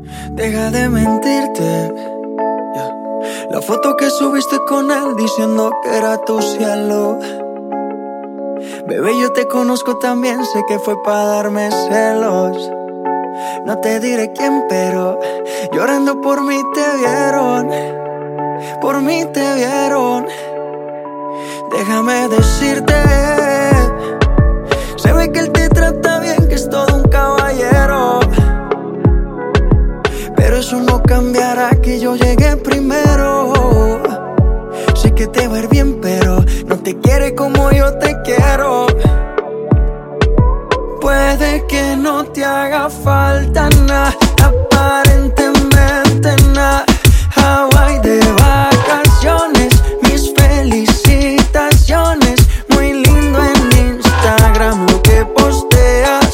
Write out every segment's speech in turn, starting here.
Deja de mentirte, yeah. La foto que subiste con él diciendo que era tu cielo. Bebé, yo te conozco también, sé que fue para darme celos. No te diré quién, pero llorando por mí te vieron. Por mí te vieron. Déjame decirte, se ve que él te trata bien, que es todo un caballero. Pero eso no cambiará que yo llegué primero. Sé que te va a ir bien, pero no te quiere como yo te quiero. Puede que no te haga falta nada, aparentemente nada. Hawaii de vacaciones, mis felicitaciones. Muy lindo en Instagram lo que posteas,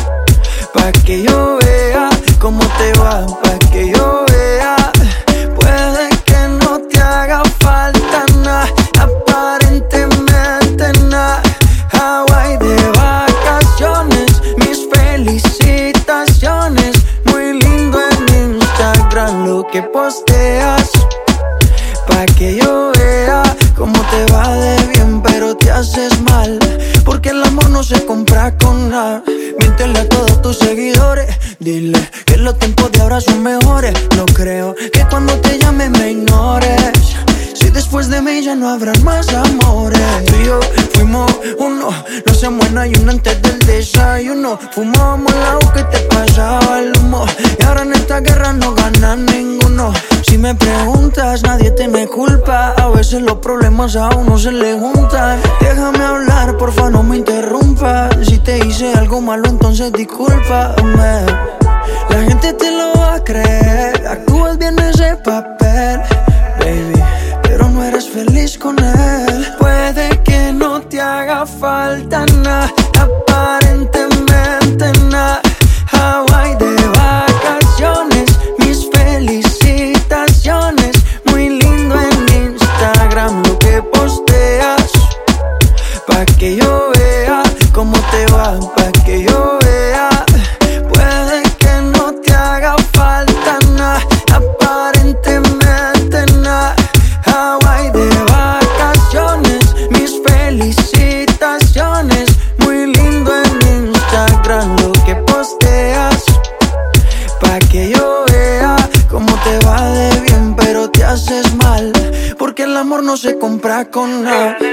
pa' que yo vea cómo te va, pa' que yo vea. Puede que no te haga falta nada, aparentemente nada. Hawaii de vacaciones, mis felicitaciones. Muy lindo en Instagram lo que posteas, pa' que yo vea cómo te va de bien, pero te haces mal, porque el amor no se compra con nada. Miéntele a todos tus seguidores, dile que los tiempos de ahora son mejores. No creo que cuando te llame me ignores, si después de mí ya no habrán más amores. Tú y yo fuimos uno, no se muera y uno antes del desayuno. Fumábamos el agua que te pasaba el humo, y ahora en esta guerra no gana ninguno. Si me preguntas, nadie tiene culpa, a veces los problemas a uno se le juntan. Déjame hablar, porfa, no me interrumpas. Si te hice algo malo, entonces discúlpame. La gente te lo va a creer, actúas bien ese papel, baby, pero no eres feliz con él. Puede que no te haga falta nada, aparentemente nada. Hawaii de vacaciones, mis felicitaciones. Muy lindo en Instagram lo que posteas, pa' que yo vea cómo te va, pa' que yo vea. Puede que no te haga falta nada, aparentemente nada. Hawaii de vacaciones, mis felicitaciones. Muy lindo en Instagram lo que posteas, pa' que yo vea cómo te va de bien, pero te haces mal, porque el amor no se compra con nada.